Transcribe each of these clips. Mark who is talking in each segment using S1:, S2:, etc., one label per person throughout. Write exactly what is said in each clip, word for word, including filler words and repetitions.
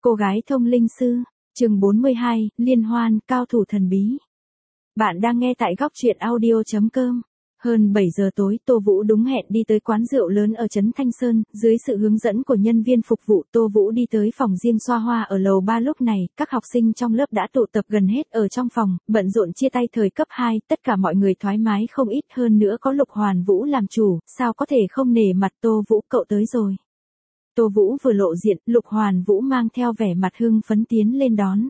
S1: Cô gái thông linh sư, chương bốn mươi hai, liên hoan, cao thủ thần bí. Bạn đang nghe tại góc truyện audio chấm com. Hơn bảy giờ tối, Tô Vũ đúng hẹn đi tới quán rượu lớn ở trấn Thanh Sơn, dưới sự hướng dẫn của nhân viên phục vụ, Tô Vũ đi tới phòng riêng xoa hoa ở lầu ba. Lúc này, các học sinh trong lớp đã tụ tập gần hết ở trong phòng, bận rộn chia tay thời cấp hai, tất cả mọi người thoải mái không ít, hơn nữa có Lục Hoàn Vũ làm chủ, sao có thể không nể mặt. Tô Vũ, cậu tới rồi. Tô Vũ vừa lộ diện, Lục Hoàn Vũ mang theo vẻ mặt hưng phấn tiến lên đón.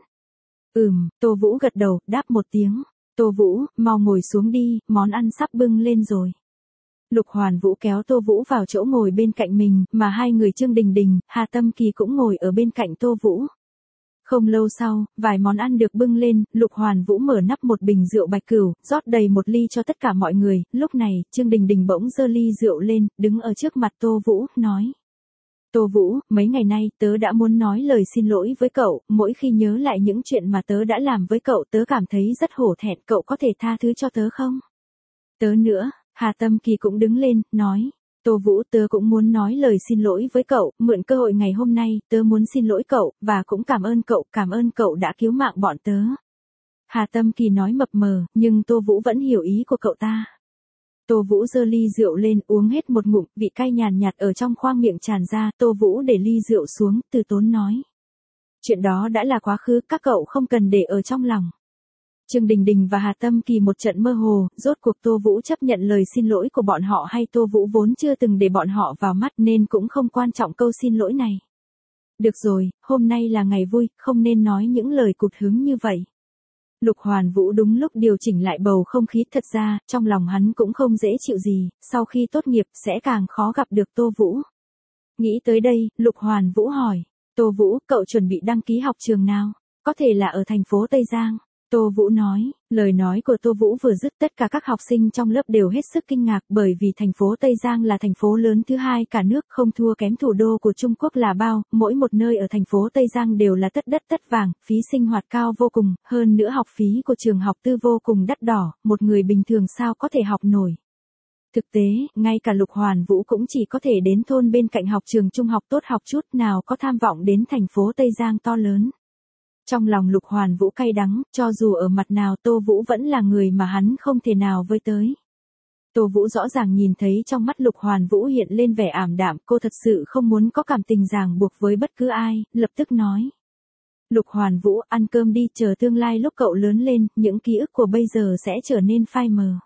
S1: Ừm, Tô Vũ gật đầu, đáp một tiếng. Tô Vũ, mau ngồi xuống đi, món ăn sắp bưng lên rồi. Lục Hoàn Vũ kéo Tô Vũ vào chỗ ngồi bên cạnh mình, mà hai người Trương Đình Đình, Hà Tâm Kỳ cũng ngồi ở bên cạnh Tô Vũ. Không lâu sau, vài món ăn được bưng lên, Lục Hoàn Vũ mở nắp một bình rượu bạch cửu, rót đầy một ly cho tất cả mọi người. Lúc này, Trương Đình Đình bỗng giơ ly rượu lên, đứng ở trước mặt Tô Vũ, nói. Tô Vũ, mấy ngày nay, tớ đã muốn nói lời xin lỗi với cậu, mỗi khi nhớ lại những chuyện mà tớ đã làm với cậu tớ cảm thấy rất hổ thẹn, cậu có thể tha thứ cho tớ không? Tớ nữa, Hà Tâm Kỳ cũng đứng lên, nói, Tô Vũ, tớ cũng muốn nói lời xin lỗi với cậu, mượn cơ hội ngày hôm nay, tớ muốn xin lỗi cậu, và cũng cảm ơn cậu, cảm ơn cậu đã cứu mạng bọn tớ. Hà Tâm Kỳ nói mập mờ, nhưng Tô Vũ vẫn hiểu ý của cậu ta. Tô Vũ giơ ly rượu lên, uống hết một ngụm, vị cay nhàn nhạt ở trong khoang miệng tràn ra, Tô Vũ để ly rượu xuống, từ tốn nói. Chuyện đó đã là quá khứ, các cậu không cần để ở trong lòng. Trương Đình Đình và Hà Tâm Kỳ một trận mơ hồ, rốt cuộc Tô Vũ chấp nhận lời xin lỗi của bọn họ hay Tô Vũ vốn chưa từng để bọn họ vào mắt nên cũng không quan trọng câu xin lỗi này. Được rồi, hôm nay là ngày vui, không nên nói những lời cụt hứng như vậy. Lục Hoàn Vũ đúng lúc điều chỉnh lại bầu không khí, thật ra, trong lòng hắn cũng không dễ chịu gì, sau khi tốt nghiệp sẽ càng khó gặp được Tô Vũ. Nghĩ tới đây, Lục Hoàn Vũ hỏi, Tô Vũ, cậu chuẩn bị đăng ký học trường nào? Có thể là ở thành phố Tây Giang. Tô Vũ nói, lời nói của Tô Vũ vừa dứt tất cả các học sinh trong lớp đều hết sức kinh ngạc bởi vì thành phố Tây Giang là thành phố lớn thứ hai cả nước, không thua kém thủ đô của Trung Quốc là bao, mỗi một nơi ở thành phố Tây Giang đều là tất đất tất vàng, phí sinh hoạt cao vô cùng, hơn nữa học phí của trường học tư vô cùng đắt đỏ, một người bình thường sao có thể học nổi. Thực tế, ngay cả Lục Hoàn Vũ cũng chỉ có thể đến thôn bên cạnh học trường trung học tốt học chút, nào có tham vọng đến thành phố Tây Giang to lớn. Trong lòng Lục Hoàn Vũ cay đắng, cho dù ở mặt nào Tô Vũ vẫn là người mà hắn không thể nào với tới. Tô Vũ rõ ràng nhìn thấy trong mắt Lục Hoàn Vũ hiện lên vẻ ảm đạm, cô thật sự không muốn có cảm tình ràng buộc với bất cứ ai, lập tức nói. Lục Hoàn Vũ, ăn cơm đi, chờ tương lai lúc cậu lớn lên, những ký ức của bây giờ sẽ trở nên phai mờ.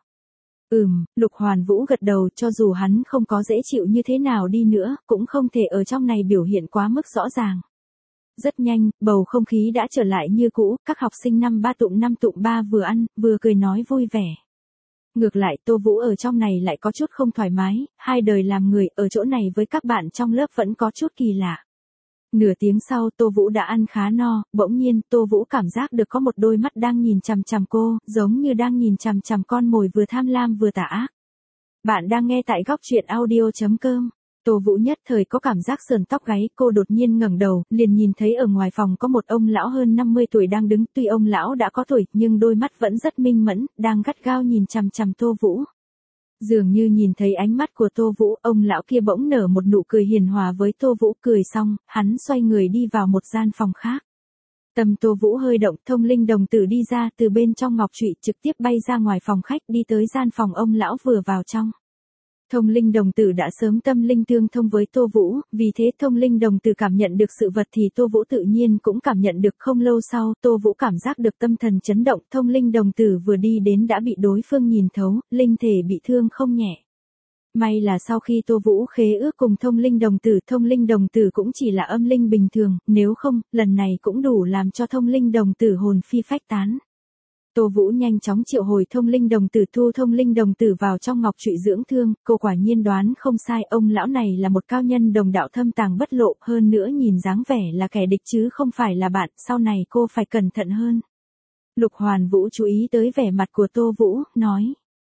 S1: Ừm, Lục Hoàn Vũ gật đầu, cho dù hắn không có dễ chịu như thế nào đi nữa, cũng không thể ở trong này biểu hiện quá mức rõ ràng. Rất nhanh, bầu không khí đã trở lại như cũ, các học sinh năm ba tụm năm tụm ba vừa ăn, vừa cười nói vui vẻ. Ngược lại, Tô Vũ ở trong này lại có chút không thoải mái, hai đời làm người, ở chỗ này với các bạn trong lớp vẫn có chút kỳ lạ. Nửa tiếng sau, Tô Vũ đã ăn khá no, bỗng nhiên, Tô Vũ cảm giác được có một đôi mắt đang nhìn chằm chằm cô, giống như đang nhìn chằm chằm con mồi vừa tham lam vừa tà ác. Bạn đang nghe tại góc truyện audio chấm com. Tô Vũ nhất thời có cảm giác sờn tóc gáy, cô đột nhiên ngẩng đầu, liền nhìn thấy ở ngoài phòng có một ông lão hơn năm mươi tuổi đang đứng, tuy ông lão đã có tuổi, nhưng đôi mắt vẫn rất minh mẫn, đang gắt gao nhìn chằm chằm Tô Vũ. Dường như nhìn thấy ánh mắt của Tô Vũ, ông lão kia bỗng nở một nụ cười hiền hòa với Tô Vũ, cười xong, hắn xoay người đi vào một gian phòng khác. Tâm Tô Vũ hơi động, thông linh đồng tử đi ra từ bên trong ngọc trụy, trực tiếp bay ra ngoài phòng khách, đi tới gian phòng ông lão vừa vào trong. Thông linh đồng tử đã sớm tâm linh tương thông với Tô Vũ, vì thế thông linh đồng tử cảm nhận được sự vật thì Tô Vũ tự nhiên cũng cảm nhận được. Không lâu sau, Tô Vũ cảm giác được tâm thần chấn động, thông linh đồng tử vừa đi đến đã bị đối phương nhìn thấu, linh thể bị thương không nhẹ. May là sau khi Tô Vũ khế ước cùng thông linh đồng tử, thông linh đồng tử cũng chỉ là âm linh bình thường, nếu không, lần này cũng đủ làm cho thông linh đồng tử hồn phi phách tán. Tô Vũ nhanh chóng triệu hồi thông linh đồng tử, thu thông linh đồng tử vào trong ngọc trụy dưỡng thương, cô quả nhiên đoán không sai, ông lão này là một cao nhân đồng đạo thâm tàng bất lộ, hơn nữa nhìn dáng vẻ là kẻ địch chứ không phải là bạn, sau này cô phải cẩn thận hơn. Lục Hoàn Vũ chú ý tới vẻ mặt của Tô Vũ, nói.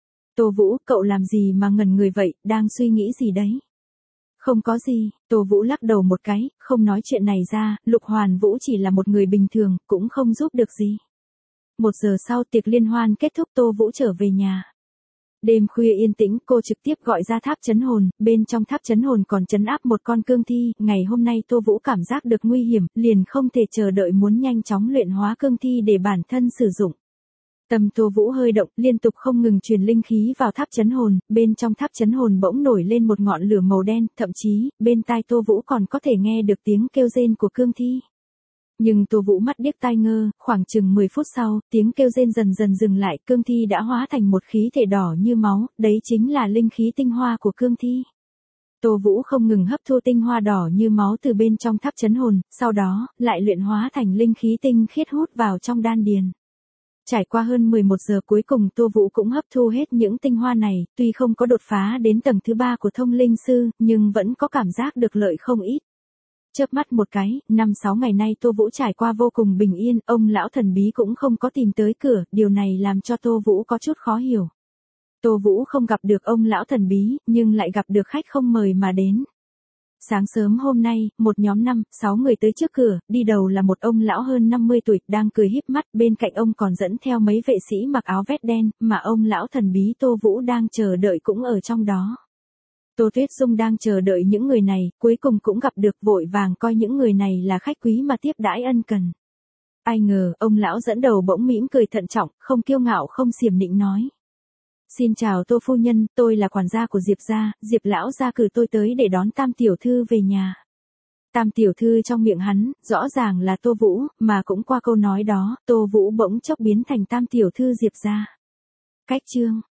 S1: Tô Vũ, cậu làm gì mà ngẩn người vậy, đang suy nghĩ gì đấy? Không có gì, Tô Vũ lắc đầu một cái, không nói chuyện này ra, Lục Hoàn Vũ chỉ là một người bình thường, cũng không giúp được gì. Một giờ sau tiệc liên hoan kết thúc, Tô Vũ trở về nhà. Đêm khuya yên tĩnh, cô trực tiếp gọi ra tháp chấn hồn, bên trong tháp chấn hồn còn trấn áp một con cương thi, ngày hôm nay Tô Vũ cảm giác được nguy hiểm, liền không thể chờ đợi muốn nhanh chóng luyện hóa cương thi để bản thân sử dụng. Tâm Tô Vũ hơi động, liên tục không ngừng truyền linh khí vào tháp chấn hồn, bên trong tháp chấn hồn bỗng nổi lên một ngọn lửa màu đen, thậm chí, bên tai Tô Vũ còn có thể nghe được tiếng kêu rên của cương thi. Nhưng Tô Vũ mắt điếc tai ngơ, khoảng chừng mười phút sau, tiếng kêu rên dần dần dừng lại, cương thi đã hóa thành một khí thể đỏ như máu, đấy chính là linh khí tinh hoa của cương thi. Tô Vũ không ngừng hấp thu tinh hoa đỏ như máu từ bên trong tháp chấn hồn, sau đó, lại luyện hóa thành linh khí tinh khiết hút vào trong đan điền. Trải qua hơn mười một giờ cuối cùng Tô Vũ cũng hấp thu hết những tinh hoa này, tuy không có đột phá đến tầng thứ ba của thông linh sư, nhưng vẫn có cảm giác được lợi không ít. Chớp mắt một cái, năm sáu ngày nay Tô Vũ trải qua vô cùng bình yên, ông lão thần bí cũng không có tìm tới cửa, điều này làm cho Tô Vũ có chút khó hiểu. Tô Vũ không gặp được ông lão thần bí, nhưng lại gặp được khách không mời mà đến. Sáng sớm hôm nay, một nhóm năm, sáu người tới trước cửa, đi đầu là một ông lão hơn năm mươi tuổi, đang cười híp mắt, bên cạnh ông còn dẫn theo mấy vệ sĩ mặc áo vest đen, mà ông lão thần bí Tô Vũ đang chờ đợi cũng ở trong đó. Tô Tuyết Dung đang chờ đợi những người này, cuối cùng cũng gặp được, vội vàng coi những người này là khách quý mà tiếp đãi ân cần. Ai ngờ, ông lão dẫn đầu bỗng mỉm cười thận trọng, không kiêu ngạo không xiểm nịnh nói. Xin chào Tô phu nhân, tôi là quản gia của Diệp gia, Diệp lão gia cử tôi tới để đón Tam tiểu thư về nhà. Tam tiểu thư trong miệng hắn, rõ ràng là Tô Vũ, mà cũng qua câu nói đó, Tô Vũ bỗng chốc biến thành Tam tiểu thư Diệp gia. Cách chương